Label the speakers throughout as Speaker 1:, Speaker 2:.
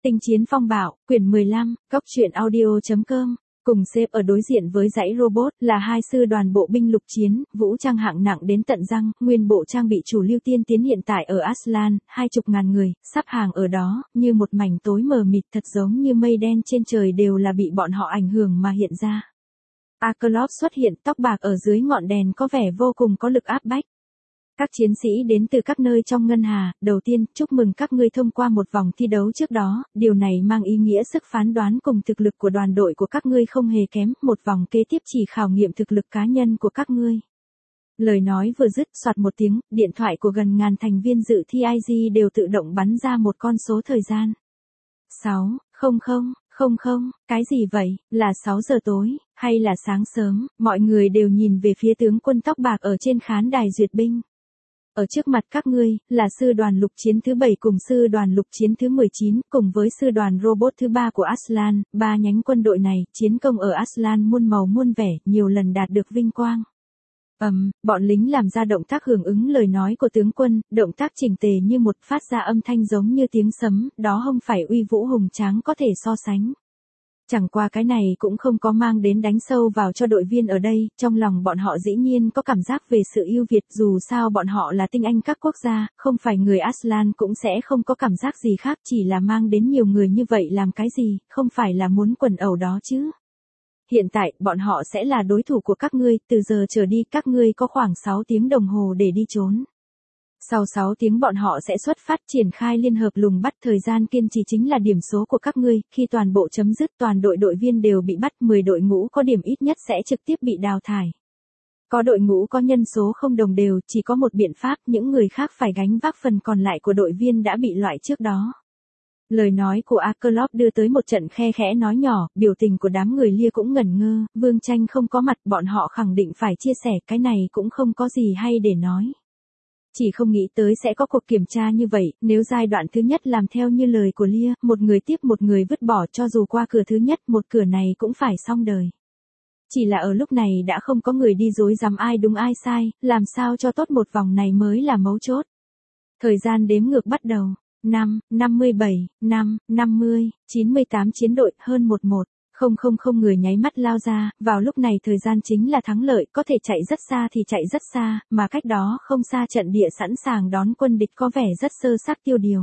Speaker 1: Tinh chiến phong bạo, quyển 15, Cóc truyện audio.com. Cùng xếp ở đối diện với dãy robot là hai sư đoàn bộ binh lục chiến, vũ trang hạng nặng đến tận răng, nguyên bộ trang bị chủ lưu tiên tiến hiện tại ở Aslan, 20.000 người, sắp hàng ở đó, như một mảnh tối mờ mịt thật giống như mây đen trên trời đều là bị bọn họ ảnh hưởng mà hiện ra. Akerlof xuất hiện tóc bạc ở dưới ngọn đèn có vẻ vô cùng có lực áp bách. Các chiến sĩ đến từ các nơi trong ngân hà, đầu tiên, chúc mừng các ngươi thông qua một vòng thi đấu trước đó, điều này mang ý nghĩa sức phán đoán cùng thực lực của đoàn đội của các ngươi không hề kém, một vòng kế tiếp chỉ khảo nghiệm thực lực cá nhân của các ngươi. Lời nói vừa dứt, soạt một tiếng, điện thoại của gần ngàn thành viên dự thi IG đều tự động bắn ra một con số thời gian. 6:00:00, cái gì vậy, là 6 giờ tối, hay là sáng sớm, mọi người đều nhìn về phía tướng quân tóc bạc ở trên khán đài duyệt binh. Ở trước mặt các ngươi, là sư đoàn lục chiến thứ 7 cùng sư đoàn lục chiến thứ 19, cùng với sư đoàn robot thứ 3 của Aslan, ba nhánh quân đội này, chiến công ở Aslan muôn màu muôn vẻ, nhiều lần đạt được vinh quang. Bọn lính làm ra động tác hưởng ứng lời nói của tướng quân, động tác chỉnh tề như một phát ra âm thanh giống như tiếng sấm, đó không phải uy vũ hùng tráng có thể so sánh. Chẳng qua cái này cũng không có mang đến đánh sâu vào cho đội viên ở đây, trong lòng bọn họ dĩ nhiên có cảm giác về sự ưu việt, dù sao bọn họ là tinh anh các quốc gia, không phải người Aslan cũng sẽ không có cảm giác gì khác, chỉ là mang đến nhiều người như vậy làm cái gì, không phải là muốn quần ẩu đó chứ. Hiện tại, bọn họ sẽ là đối thủ của các ngươi, từ giờ trở đi các ngươi có khoảng 6 tiếng đồng hồ để đi trốn. Sau 6 tiếng bọn họ sẽ xuất phát triển khai liên hợp lùng bắt, thời gian kiên trì chính là điểm số của các ngươi, khi toàn bộ chấm dứt toàn đội viên đều bị bắt, 10 đội ngũ có điểm ít nhất sẽ trực tiếp bị đào thải. Có đội ngũ có nhân số không đồng đều, chỉ có một biện pháp, những người khác phải gánh vác phần còn lại của đội viên đã bị loại trước đó. Lời nói của Akerlof đưa tới một trận khe khẽ nói nhỏ, biểu tình của đám người Lia cũng ngẩn ngơ, Vương Tranh không có mặt, bọn họ khẳng định phải chia sẻ, cái này cũng không có gì hay để nói. Chỉ không nghĩ tới sẽ có cuộc kiểm tra như vậy, nếu giai đoạn thứ nhất làm theo như lời của Lia, một người tiếp một người vứt bỏ, cho dù qua cửa thứ nhất, một cửa này cũng phải xong đời. Chỉ là ở lúc này đã không có người đi dối dám ai đúng ai sai, làm sao cho tốt một vòng này mới là mấu chốt. Thời gian đếm ngược bắt đầu. 5, 57, 5, 50, 98 chiến đội, hơn 11,000 người nháy mắt lao ra, vào lúc này thời gian chính là thắng lợi, có thể chạy rất xa thì chạy rất xa, mà cách đó không xa trận địa sẵn sàng đón quân địch có vẻ rất sơ xác tiêu điều.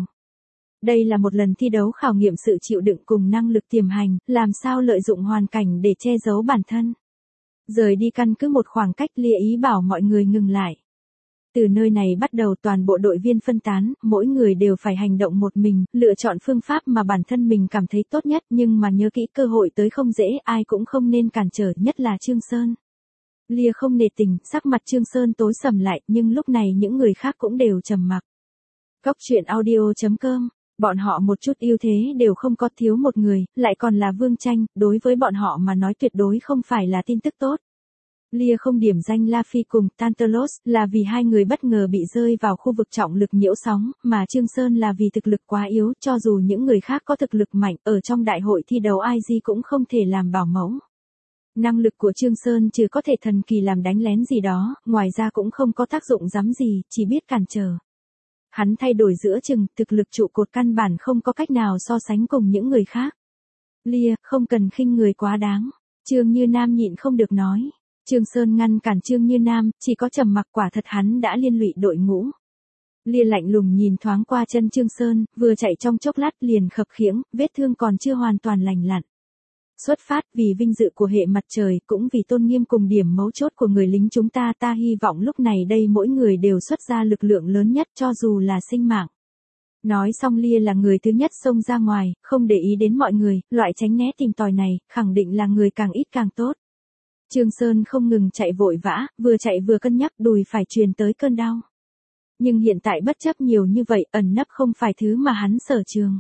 Speaker 1: Đây là một lần thi đấu khảo nghiệm sự chịu đựng cùng năng lực tiềm hành, làm sao lợi dụng hoàn cảnh để che giấu bản thân. Rời đi căn cứ một khoảng cách, Lia ý bảo mọi người ngừng lại. Từ nơi này bắt đầu toàn bộ đội viên phân tán, mỗi người đều phải hành động một mình, lựa chọn phương pháp mà bản thân mình cảm thấy tốt nhất, nhưng mà nhớ kỹ cơ hội tới không dễ, ai cũng không nên cản trở, nhất là Trương Sơn. Lia không nề tình, sắc mặt Trương Sơn tối sầm lại, nhưng lúc này những người khác cũng đều trầm mặc. Cóc truyện audio.com, bọn họ một chút ưu thế đều không có, thiếu một người, lại còn là Vương Tranh, đối với bọn họ mà nói tuyệt đối không phải là tin tức tốt. Lia không điểm danh La Phi cùng Tantalos là vì hai người bất ngờ bị rơi vào khu vực trọng lực nhiễu sóng, mà Trương Sơn là vì thực lực quá yếu, cho dù những người khác có thực lực mạnh, ở trong đại hội thi đấu IG cũng không thể làm bảo mẫu. Năng lực của Trương Sơn trừ có thể thần kỳ làm đánh lén gì đó, ngoài ra cũng không có tác dụng rắm gì, chỉ biết cản trở. Hắn thay đổi giữa chừng, thực lực trụ cột căn bản không có cách nào so sánh cùng những người khác. Lia, không cần khinh người quá đáng. Trương Như Nam nhịn không được nói. Trương Sơn ngăn cản Trương Như Nam, chỉ có trầm mặc, quả thật hắn đã liên lụy đội ngũ. Lia lạnh lùng nhìn thoáng qua chân Trương Sơn, vừa chạy trong chốc lát liền khập khiễng, vết thương còn chưa hoàn toàn lành lặn. Xuất phát vì vinh dự của hệ mặt trời, cũng vì tôn nghiêm cùng điểm mấu chốt của người lính chúng ta, ta hy vọng lúc này đây mỗi người đều xuất ra lực lượng lớn nhất, cho dù là sinh mạng. Nói xong Lia là người thứ nhất xông ra ngoài, không để ý đến mọi người, loại tránh né tìm tòi này, khẳng định là người càng ít càng tốt. Trương Sơn không ngừng chạy vội vã, vừa chạy vừa cân nhắc, đùi phải truyền tới cơn đau. Nhưng hiện tại bất chấp nhiều như vậy, ẩn nấp không phải thứ mà hắn sở trường.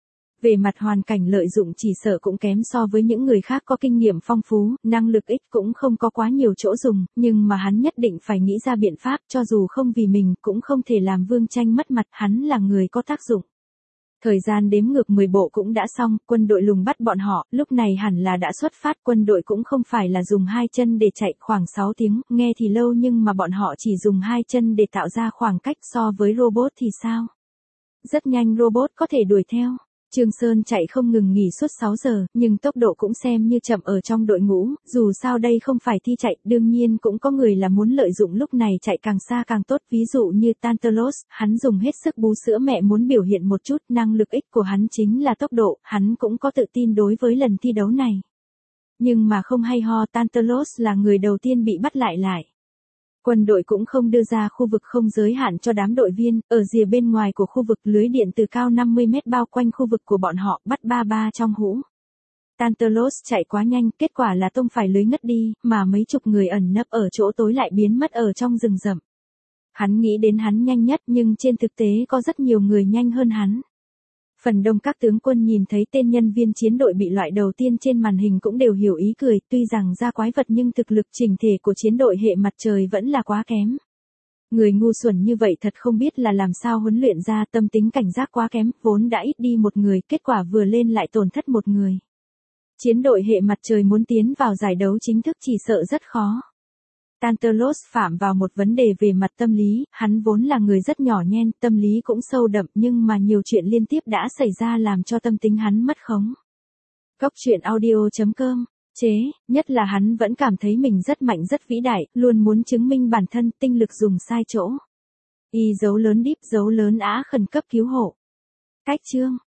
Speaker 1: Về mặt hoàn cảnh lợi dụng chỉ sợ cũng kém so với những người khác có kinh nghiệm phong phú, năng lực ít cũng không có quá nhiều chỗ dùng, nhưng mà hắn nhất định phải nghĩ ra biện pháp, cho dù không vì mình cũng không thể làm Vương Tranh mất mặt, hắn là người có tác dụng. Thời gian đếm ngược 10 bộ cũng đã xong, quân đội lùng bắt bọn họ, lúc này hẳn là đã xuất phát, quân đội cũng không phải là dùng hai chân để chạy, khoảng 6 tiếng, nghe thì lâu nhưng mà bọn họ chỉ dùng hai chân để tạo ra khoảng cách, so với robot thì sao? Rất nhanh robot có thể đuổi theo. Trương Sơn chạy không ngừng nghỉ suốt 6 giờ, nhưng tốc độ cũng xem như chậm ở trong đội ngũ, dù sao đây không phải thi chạy, đương nhiên cũng có người là muốn lợi dụng lúc này chạy càng xa càng tốt, ví dụ như Tantalos, hắn dùng hết sức bú sữa mẹ muốn biểu hiện một chút, năng lực ích của hắn chính là tốc độ, hắn cũng có tự tin đối với lần thi đấu này. Nhưng mà không hay ho, Tantalos là người đầu tiên bị bắt lại. Quân đội cũng không đưa ra khu vực không giới hạn cho đám đội viên, ở rìa bên ngoài của khu vực lưới điện từ cao 50 mét bao quanh khu vực của bọn họ, bắt ba trong hũ. Tantalos chạy quá nhanh, kết quả là tông phải lưới ngất đi, mà mấy chục người ẩn nấp ở chỗ tối lại biến mất ở trong rừng rậm. Hắn nghĩ đến hắn nhanh nhất nhưng trên thực tế có rất nhiều người nhanh hơn hắn. Phần đông các tướng quân nhìn thấy tên nhân viên chiến đội bị loại đầu tiên trên màn hình cũng đều hiểu ý cười, tuy rằng ra quái vật nhưng thực lực chỉnh thể của chiến đội hệ mặt trời vẫn là quá kém. Người ngu xuẩn như vậy thật không biết là làm sao huấn luyện ra, tâm tính cảnh giác quá kém, vốn đã ít đi một người, kết quả vừa lên lại tổn thất một người. Chiến đội hệ mặt trời muốn tiến vào giải đấu chính thức chỉ sợ rất khó. Tantalos phạm vào một vấn đề về mặt tâm lý, hắn vốn là người rất nhỏ nhen, tâm lý cũng sâu đậm nhưng mà nhiều chuyện liên tiếp đã xảy ra làm cho tâm tính hắn mất khống. Cốc truyện audio.com, nhất là hắn vẫn cảm thấy mình rất mạnh rất vĩ đại, luôn muốn chứng minh bản thân, tinh lực dùng sai chỗ. Y dấu lớn đíp dấu lớn á khẩn cấp cứu hộ. Cách chương